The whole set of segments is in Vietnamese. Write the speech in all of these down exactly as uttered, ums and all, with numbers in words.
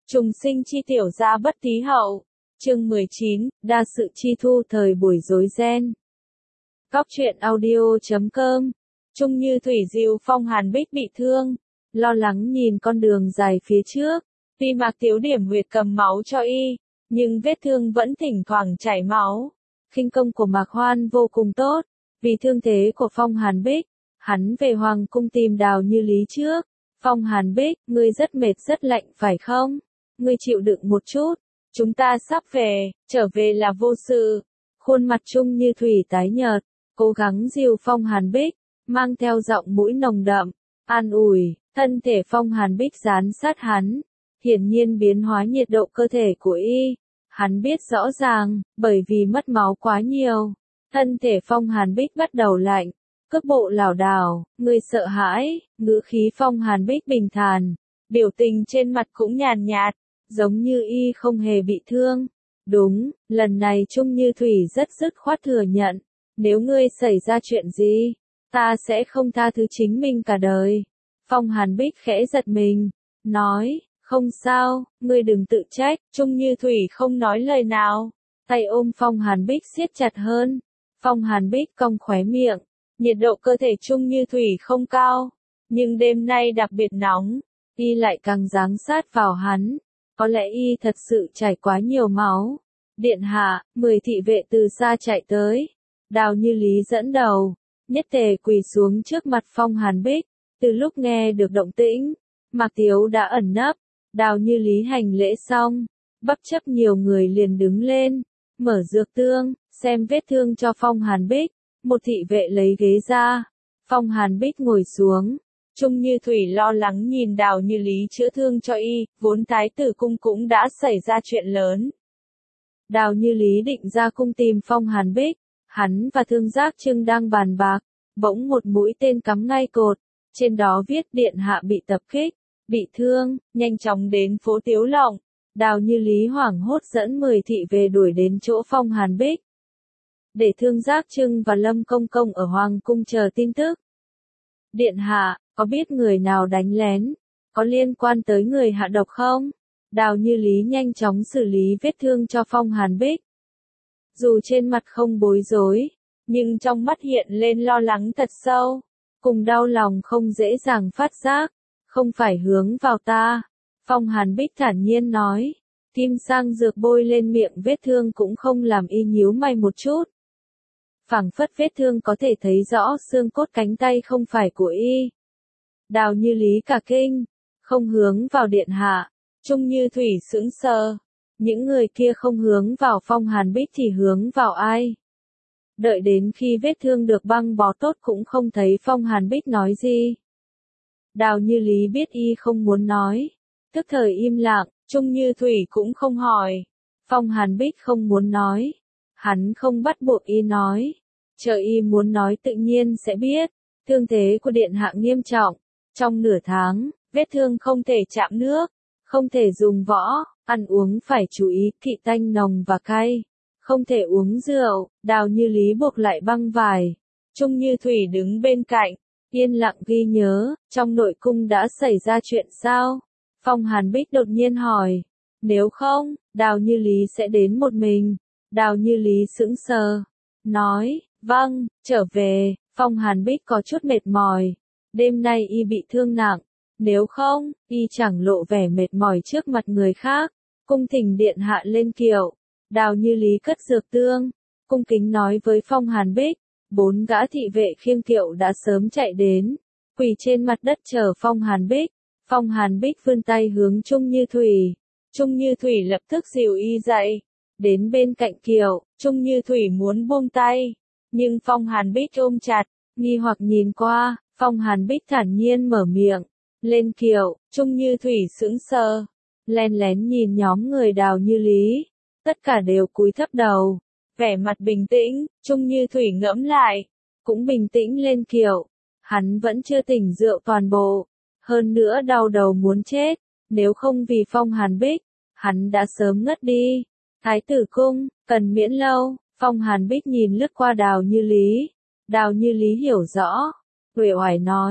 Trùng sinh chi tiểu gia bất tí hậu. Chương mười chín, đa sự chi thu thời buổi rối ren. Góc truyện audio chấm com. Trung Như Thủy dìu Phong Hàn Bích bị thương, lo lắng nhìn con đường dài phía trước. Tuy Mạc Tiếu điểm huyệt cầm máu cho y, nhưng vết thương vẫn thỉnh thoảng chảy máu. Khinh công của Mạc Hoan vô cùng tốt, vì thương thế của Phong Hàn Bích, hắn về Hoàng cung tìm Đào Như Lý trước. Phong Hàn Bích, ngươi rất mệt rất lạnh phải không? Ngươi chịu đựng một chút, chúng ta sắp về, trở về là vô sự. Khuôn mặt Trung Như Thủy tái nhợt, cố gắng dìu Phong Hàn Bích, mang theo giọng mũi nồng đậm, an ủi. Thân thể Phong Hàn Bích dán sát hắn, hiển nhiên biến hóa nhiệt độ cơ thể của y. Hắn biết rõ ràng, bởi vì mất máu quá nhiều, thân thể Phong Hàn Bích bắt đầu lạnh, cước bộ lảo đảo, người sợ hãi. Ngữ khí Phong Hàn Bích bình thản, biểu tình trên mặt cũng nhàn nhạt, giống như y không hề bị thương. Đúng, lần này Trung Như Thủy rất dứt khoát thừa nhận, nếu ngươi xảy ra chuyện gì, ta sẽ không tha thứ chính mình cả đời. Phong Hàn Bích khẽ giật mình, nói, không sao, ngươi đừng tự trách. Trung Như Thủy không nói lời nào, tay ôm Phong Hàn Bích siết chặt hơn. Phong Hàn Bích cong khóe miệng, nhiệt độ cơ thể Trung Như Thủy không cao, nhưng đêm nay đặc biệt nóng, y lại càng giáng sát vào hắn. Có lẽ y thật sự chảy quá nhiều máu. Điện hạ, mười thị vệ từ xa chạy tới. Đào Như Lý dẫn đầu, nhất tề quỳ xuống trước mặt Phong Hàn Bích. Từ lúc nghe được động tĩnh, Mạc Tiếu đã ẩn nấp. Đào Như Lý hành lễ xong, bất chấp nhiều người liền đứng lên, mở dược tương, xem vết thương cho Phong Hàn Bích. Một thị vệ lấy ghế ra, Phong Hàn Bích ngồi xuống. Trung Như Thủy lo lắng nhìn Đào Như Lý chữa thương cho y, vốn Thái tử cung cũng đã xảy ra chuyện lớn. Đào Như Lý định ra cung tìm Phong Hàn Bích, hắn và Thương Giác Trưng đang bàn bạc, bỗng một mũi tên cắm ngay cột, trên đó viết điện hạ bị tập kích, bị thương, nhanh chóng đến phố Tiếu Lộng. Đào Như Lý hoảng hốt dẫn mười thị vệ đuổi đến chỗ Phong Hàn Bích, để Thương Giác Trưng và Lâm Công Công ở Hoàng cung chờ tin tức. Điện hạ, có biết người nào đánh lén, có liên quan tới người hạ độc không? Đào Như Lý nhanh chóng xử lý vết thương cho Phong Hàn Bích. Dù trên mặt không bối rối, nhưng trong mắt hiện lên lo lắng thật sâu, cùng đau lòng không dễ dàng phát giác. Không phải hướng vào ta. Phong Hàn Bích thản nhiên nói, kim sang dược bôi lên miệng vết thương cũng không làm y nhíu mày một chút. Phảng phất vết thương có thể thấy rõ xương cốt cánh tay không phải của y. Đào Như Lý cả kinh, không hướng vào điện hạ. Trung Như Thủy sững sờ, những người kia không hướng vào Phong Hàn Bích thì hướng vào ai? Đợi đến khi vết thương được băng bó tốt cũng không thấy Phong Hàn Bích nói gì. Đào Như Lý biết y không muốn nói, tức thời im lặng. Trung Như Thủy cũng không hỏi. Phong Hàn Bích không muốn nói, hắn không bắt buộc y nói, chờ y muốn nói tự nhiên sẽ biết. Thương thế của điện hạ nghiêm trọng, trong nửa tháng, vết thương không thể chạm nước, không thể dùng võ, ăn uống phải chú ý kỵ tanh nồng và cay, không thể uống rượu. Đào Như Lý buộc lại băng vải, Trung Như Thủy đứng bên cạnh, yên lặng ghi nhớ. Trong nội cung đã xảy ra chuyện sao? Phong Hàn Bích đột nhiên hỏi. Nếu không, Đào Như Lý sẽ đến một mình. Đào Như Lý sững sờ, nói, vâng, trở về. Phong Hàn Bích có chút mệt mỏi, đêm nay y bị thương nặng, nếu không, y chẳng lộ vẻ mệt mỏi trước mặt người khác. Cung thỉnh điện hạ lên kiệu. Đào Như Lý cất dược tương, cung kính nói với Phong Hàn Bích. Bốn gã thị vệ khiêng kiệu đã sớm chạy đến, quỳ trên mặt đất chờ Phong Hàn Bích. Phong Hàn Bích vươn tay hướng Trung Như Thủy. Trung Như Thủy lập tức dìu y dậy, đến bên cạnh kiệu. Trung Như Thủy muốn buông tay, nhưng Phong Hàn Bích ôm chặt, nghi hoặc nhìn qua. Phong Hàn Bích thản nhiên mở miệng, lên kiệu. Trung Như Thủy sững sờ, len lén nhìn nhóm người Đào Như Lý, tất cả đều cúi thấp đầu, vẻ mặt bình tĩnh. Trung Như Thủy ngẫm lại, cũng bình tĩnh lên kiệu. Hắn vẫn chưa tỉnh rượu toàn bộ, hơn nữa đau đầu muốn chết, nếu không vì Phong Hàn Bích, hắn đã sớm ngất đi. Thái tử cung, cần miễn lâu. Phong Hàn Bích nhìn lướt qua Đào Như Lý. Đào Như Lý hiểu rõ, uể oải nói,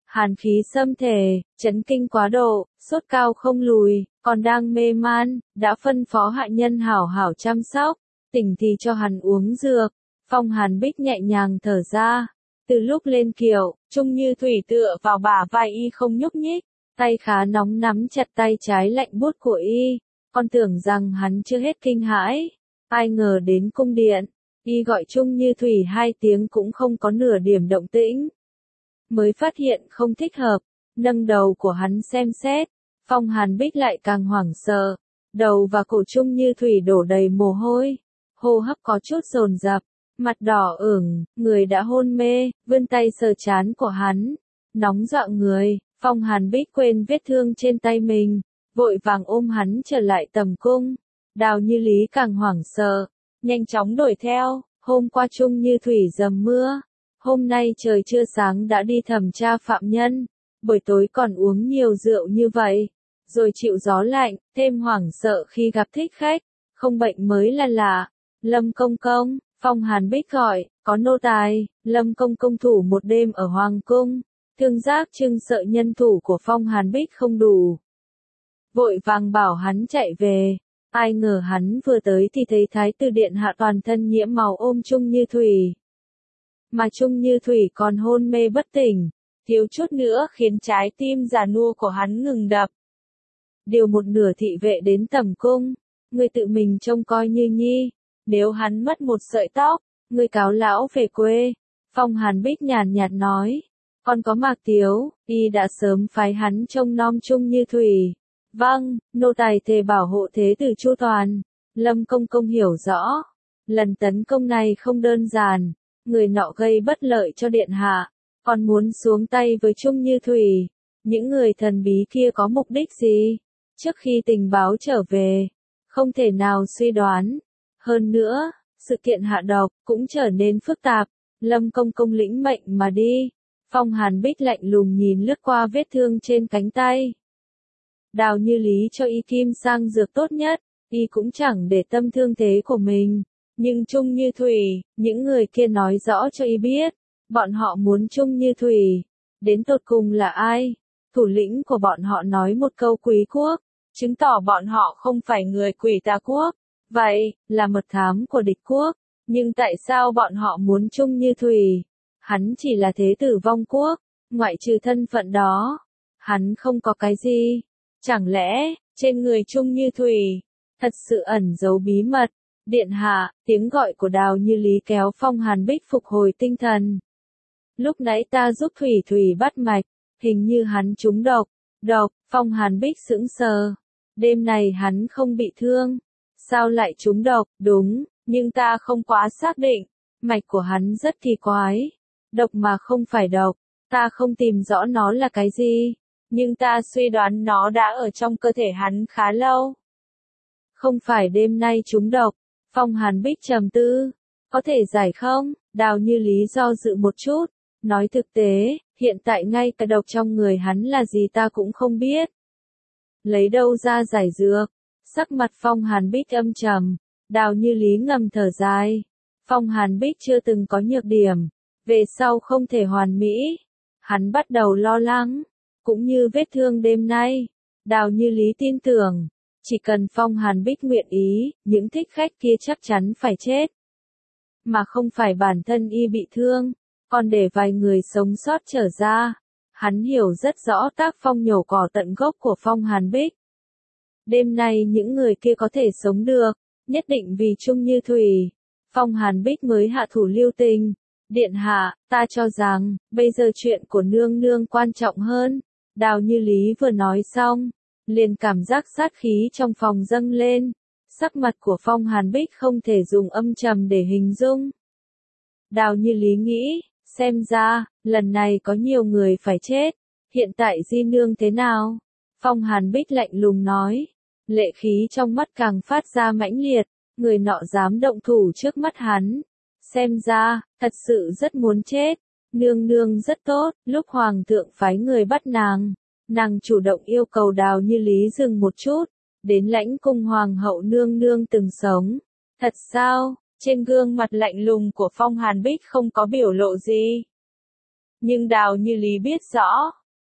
Hàn khí xâm thể, chấn kinh quá độ, sốt cao không lùi, còn đang mê man, đã phân phó hạ nhân hảo hảo chăm sóc, tỉnh thì cho hắn uống dược. Phong Hàn Bích nhẹ nhàng thở ra. Từ lúc lên kiệu, Trung Như Thủy tựa vào bả vai y không nhúc nhích, tay khá nóng nắm chặt tay trái lạnh buốt của y. Con tưởng rằng hắn chưa hết kinh hãi, ai ngờ đến cung điện, y gọi Trung Như Thủy hai tiếng cũng không có nửa điểm động tĩnh. Mới phát hiện không thích hợp, nâng đầu của hắn xem xét, Phong Hàn Bích lại càng hoảng sợ, đầu và cổ Trung Như Thủy đổ đầy mồ hôi, hô hấp có chút dồn dập, mặt đỏ ửng, người đã hôn mê, vươn tay sờ trán của hắn, nóng dọa người. Phong Hàn Bích quên vết thương trên tay mình, vội vàng ôm hắn trở lại tầm cung. Đào Như Lý càng hoảng sợ, nhanh chóng đuổi theo. Hôm qua Trung Như Thủy dầm mưa, hôm nay trời chưa sáng đã đi thẩm tra phạm nhân, buổi tối còn uống nhiều rượu như vậy, rồi chịu gió lạnh, thêm hoảng sợ khi gặp thích khách, không bệnh mới là lạ. Lâm Công Công, Phong Hàn Bích gọi, có nô tài. Lâm Công Công thủ một đêm ở Hoàng Cung. Thương Giác Trưng sợ nhân thủ của Phong Hàn Bích không đủ, vội vàng bảo hắn chạy về. Ai ngờ hắn vừa tới thì thấy Thái tử điện hạ toàn thân nhiễm màu ôm Trung Như Thủy, mà Trung Như Thủy còn hôn mê bất tỉnh, thiếu chút nữa khiến trái tim già nua của hắn ngừng đập. Điều một nửa thị vệ đến tầm cung, người tự mình trông coi Như Nhi, nếu hắn mất một sợi tóc, người cáo lão về quê. Phong Hàn Bích nhàn nhạt nói. Còn có Mạc Tiếu, y đã sớm phái hắn trông nom Trung Như Thủy. Vâng, nô tài thề bảo hộ thế tử chu toàn. Lâm Công Công hiểu rõ, lần tấn công này không đơn giản, người nọ gây bất lợi cho điện hạ, còn muốn xuống tay với Trung Như Thủy. Những người thần bí kia có mục đích gì? Trước khi tình báo trở về, không thể nào suy đoán. Hơn nữa, sự kiện hạ độc cũng trở nên phức tạp. Lâm Công Công lĩnh mệnh mà đi. Phong Hàn Bích lạnh lùng nhìn lướt qua vết thương trên cánh tay. Đào Như Lý cho y kim sang dược tốt nhất, y cũng chẳng để tâm thương thế của mình. Nhưng Trung Như Thủy, những người kia nói rõ cho y biết, bọn họ muốn Trung Như Thủy. Đến tột cùng là ai? Thủ lĩnh của bọn họ nói một câu quý quốc, chứng tỏ bọn họ không phải người Quỷ Tà Quốc. Vậy, là mật thám của địch quốc. Nhưng tại sao bọn họ muốn Trung Như Thủy? Hắn chỉ là thế tử vong quốc, ngoại trừ thân phận đó, hắn không có cái gì. Chẳng lẽ, trên người Trung Như Thủy, thật sự ẩn giấu bí mật? Điện hạ, tiếng gọi của Đào Như Lý kéo Phong Hàn Bích phục hồi tinh thần. Lúc nãy ta giúp Thủy Thủy bắt mạch, hình như hắn trúng độc. Độc, Phong Hàn Bích sững sờ. Đêm này hắn không bị thương. Sao lại trúng độc? Đúng, nhưng ta không quá xác định. Mạch của hắn rất kỳ quái. Độc mà không phải độc, ta không tìm rõ nó là cái gì, nhưng ta suy đoán nó đã ở trong cơ thể hắn khá lâu. Không phải đêm nay trúng độc. Phong Hàn Bích trầm tư. Có thể giải không? Đào Như Lý do dự một chút. Nói thực tế, hiện tại ngay cả độc trong người hắn là gì ta cũng không biết. Lấy đâu ra giải dược? Sắc mặt Phong Hàn Bích âm trầm. Đào Như Lý ngầm thở dài. Phong Hàn Bích chưa từng có nhược điểm, về sau không thể hoàn mỹ. Hắn bắt đầu lo lắng, cũng như vết thương đêm nay. Đào Như Lý tin tưởng, chỉ cần Phong Hàn Bích nguyện ý, những thích khách kia chắc chắn phải chết. Mà không phải bản thân y bị thương, còn để vài người sống sót trở ra. Hắn hiểu rất rõ tác phong nhổ cỏ tận gốc của Phong Hàn Bích. Đêm nay những người kia có thể sống được, nhất định vì Trung Như Thủy. Phong Hàn Bích mới hạ thủ lưu tình. Điện hạ, ta cho rằng, bây giờ chuyện của nương nương quan trọng hơn. Đào Như Lý vừa nói xong, liền cảm giác sát khí trong phòng dâng lên. Sắc mặt của Phong Hàn Bích không thể dùng âm trầm để hình dung. Đào Như Lý nghĩ, xem ra, lần này có nhiều người phải chết. Hiện tại di nương thế nào? Phong Hàn Bích lạnh lùng nói. Lệ khí trong mắt càng phát ra mãnh liệt, người nọ dám động thủ trước mắt hắn. Xem ra, thật sự rất muốn chết. Nương nương rất tốt, lúc hoàng thượng phái người bắt nàng, nàng chủ động yêu cầu Đào Như Lý dừng một chút, đến lãnh cung hoàng hậu nương nương từng sống. Thật sao? Trên gương mặt lạnh lùng của Phong Hàn Bích không có biểu lộ gì. Nhưng Đào Như Lý biết rõ,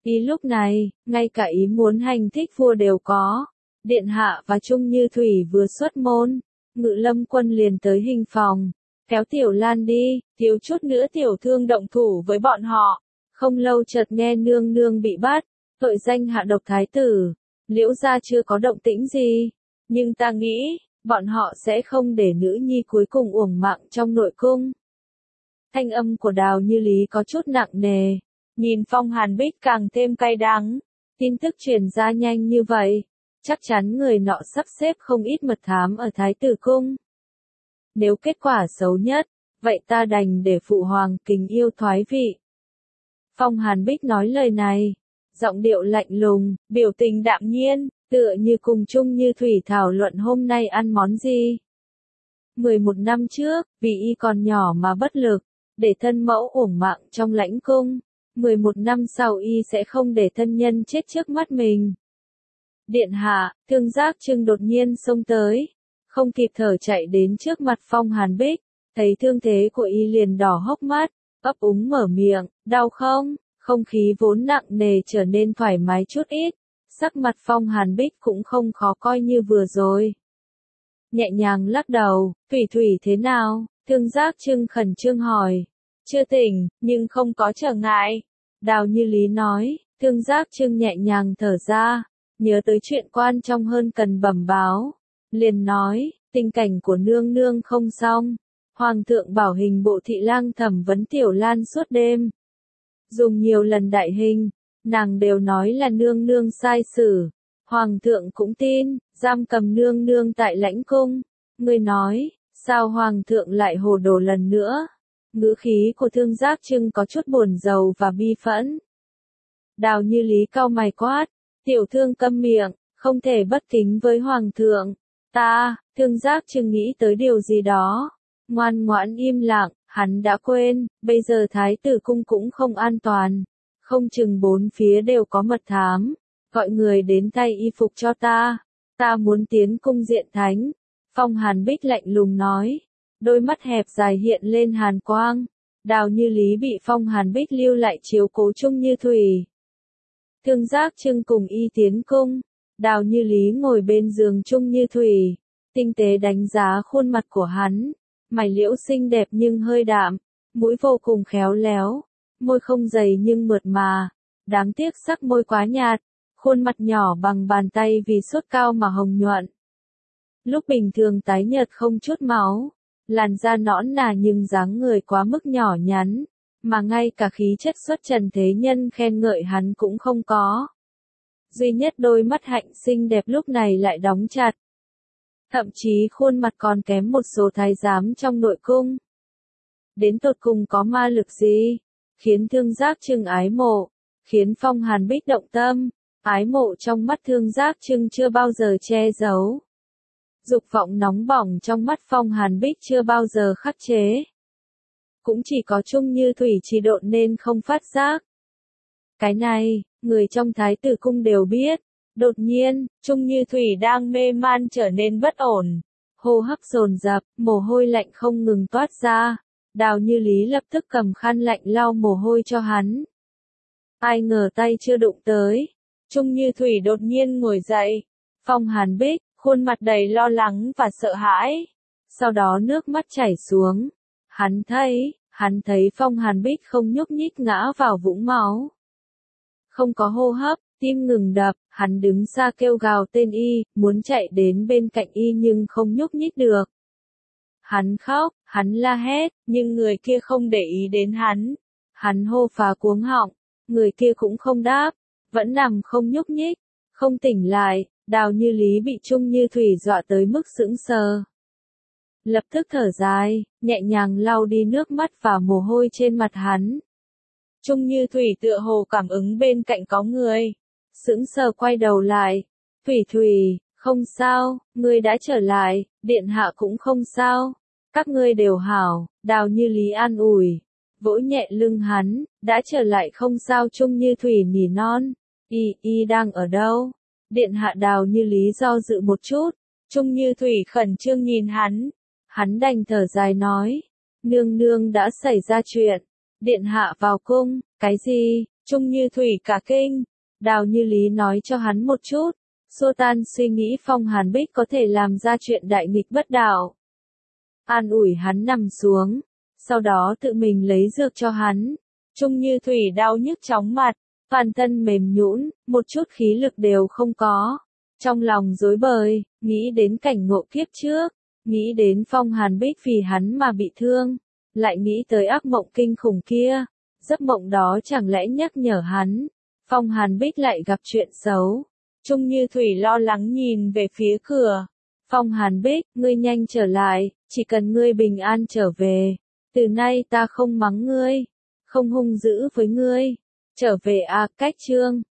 Ý lúc này, ngay cả ý muốn hành thích vua đều có. Điện hạ và Trung Như Thủy vừa xuất môn, Ngự Lâm quân liền tới hình phòng, kéo Tiểu Lan đi, thiếu chút nữa tiểu thương động thủ với bọn họ. Không lâu chợt nghe nương nương bị bắt, tội danh hạ độc thái tử. Liễu gia chưa có động tĩnh gì, nhưng ta nghĩ, bọn họ sẽ không để nữ nhi cuối cùng uổng mạng trong nội cung. Thanh âm của Đào Như Lý có chút nặng nề, nhìn Phong Hàn Bích càng thêm cay đắng. Tin tức truyền ra nhanh như vậy, chắc chắn người nọ sắp xếp không ít mật thám ở Thái tử cung. Nếu kết quả xấu nhất, vậy ta đành để phụ hoàng kính yêu thoái vị. Phong Hàn Bích nói lời này, giọng điệu lạnh lùng, biểu tình đạm nhiên, tựa như cùng Trung Như Thủy thảo luận hôm nay ăn món gì. mười một năm trước, vì y còn nhỏ mà bất lực, để thân mẫu uổng mạng trong lãnh cung. mười một năm sau y sẽ không để thân nhân chết trước mắt mình. Điện hạ, Thương Giác Trưng đột nhiên xông tới, không kịp thở chạy đến trước mặt Phong Hàn Bích, thấy thương thế của y liền đỏ hốc mắt, ấp úng mở miệng, đau không? Không khí vốn nặng nề trở nên thoải mái chút ít, sắc mặt Phong Hàn Bích cũng không khó coi như vừa rồi. Nhẹ nhàng lắc đầu, Thủy Thủy thế nào? Thương Giác Trưng khẩn trương hỏi. Chưa tỉnh, nhưng không có trở ngại. Đào Như Lý nói, Thương Giác Trưng nhẹ nhàng thở ra, nhớ tới chuyện quan trọng hơn cần bẩm báo. Liền nói, tình cảnh của nương nương không xong. Hoàng thượng bảo hình bộ thị lang thẩm vấn Tiểu Lan suốt đêm. Dùng nhiều lần đại hình, nàng đều nói là nương nương sai xử. Hoàng thượng cũng tin, giam cầm nương nương tại lãnh cung. Người nói, sao hoàng thượng lại hồ đồ lần nữa? Ngữ khí của Thương Giác Trưng có chút buồn rầu và bi phẫn. Đào Như Lý cau mày quát, tiểu thương câm miệng, không thể bất kính với hoàng thượng. Ta, Thương Giác Trưng nghĩ tới điều gì đó, ngoan ngoãn im lặng, hắn đã quên, bây giờ thái tử cung cũng không an toàn, không chừng bốn phía đều có mật thám, gọi người đến thay y phục cho ta, ta muốn tiến cung diện thánh. Phong Hàn Bích lạnh lùng nói, đôi mắt hẹp dài hiện lên hàn quang. Đào Như Lý bị Phong Hàn Bích lưu lại chiếu cố Trung Như Thủy. Thương Giác Trưng cùng y tiến cung, Đào Như Lý ngồi bên giường Trung Như Thủy, tinh tế đánh giá khuôn mặt của hắn, mày liễu xinh đẹp nhưng hơi đạm, mũi vô cùng khéo léo, môi không dày nhưng mượt mà, đáng tiếc sắc môi quá nhạt, khuôn mặt nhỏ bằng bàn tay vì sốt cao mà hồng nhuận. Lúc bình thường tái nhợt không chút máu, làn da nõn nà nhưng dáng người quá mức nhỏ nhắn, mà ngay cả khí chất xuất trần thế nhân khen ngợi hắn cũng không có. Duy nhất đôi mắt hạnh xinh đẹp lúc này lại đóng chặt. Thậm chí khuôn mặt còn kém một số thái giám trong nội cung. Đến tột cùng có ma lực gì, khiến Thương Giác Trưng ái mộ, khiến Phong Hàn Bích động tâm, ái mộ trong mắt Thương Giác Trưng chưa bao giờ che giấu. Dục vọng nóng bỏng trong mắt Phong Hàn Bích chưa bao giờ khắc chế. Cũng chỉ có Trung Như Thủy trì độn nên không phát giác. Cái này, người trong thái tử cung đều biết. Đột nhiên, Trung Như Thủy đang mê man trở nên bất ổn. Hô hấp dồn dập, mồ hôi lạnh không ngừng toát ra. Đào Như Lý lập tức cầm khăn lạnh lau mồ hôi cho hắn. Ai ngờ tay chưa đụng tới. Trung Như Thủy đột nhiên ngồi dậy. Phong Hàn Bích, khuôn mặt đầy lo lắng và sợ hãi. Sau đó nước mắt chảy xuống. Hắn thấy, hắn thấy Phong Hàn Bích không nhúc nhích ngã vào vũng máu. Không có hô hấp, tim ngừng đập, hắn đứng xa kêu gào tên y, muốn chạy đến bên cạnh y nhưng không nhúc nhích được. Hắn khóc, hắn la hét, nhưng người kia không để ý đến hắn. Hắn hô phá cuống họng, người kia cũng không đáp, vẫn nằm không nhúc nhích, không tỉnh lại. Đào Như Lý bị Trung Như Thủy dọa tới mức sững sờ. Lập tức thở dài, nhẹ nhàng lau đi nước mắt và mồ hôi trên mặt hắn. Trung Như Thủy tựa hồ cảm ứng bên cạnh có người. Sững sờ quay đầu lại. Thủy Thủy, không sao, ngươi đã trở lại, điện hạ cũng không sao. Các ngươi đều hảo, Đào Như Lý an ủi. Vỗ nhẹ lưng hắn, đã trở lại không sao. Trung Như Thủy nỉ non. Y, y đang ở đâu? Điện hạ. Đào Như Lý do dự một chút. Trung Như Thủy khẩn trương nhìn hắn. Hắn đành thở dài nói. Nương nương đã xảy ra chuyện. Điện hạ vào cung. Cái gì? Trung Như Thủy cả kinh, Đào Như Lý nói cho hắn một chút, xua tan suy nghĩ Phong Hàn Bích có thể làm ra chuyện đại nghịch bất đạo. An ủi hắn nằm xuống, sau đó tự mình lấy dược cho hắn. Trung Như Thủy đau nhức chóng mặt, toàn thân mềm nhũn, một chút khí lực đều không có. Trong lòng rối bời, nghĩ đến cảnh ngộ kiếp trước, nghĩ đến Phong Hàn Bích vì hắn mà bị thương, lại nghĩ tới ác mộng kinh khủng kia. Giấc mộng đó chẳng lẽ nhắc nhở hắn, Phong Hàn Bích lại gặp chuyện xấu. Trung Như Thủy lo lắng nhìn về phía cửa. Phong Hàn Bích, ngươi nhanh trở lại, chỉ cần ngươi bình an trở về. Từ nay ta không mắng ngươi, không hung dữ với ngươi. Trở về à, cách chương.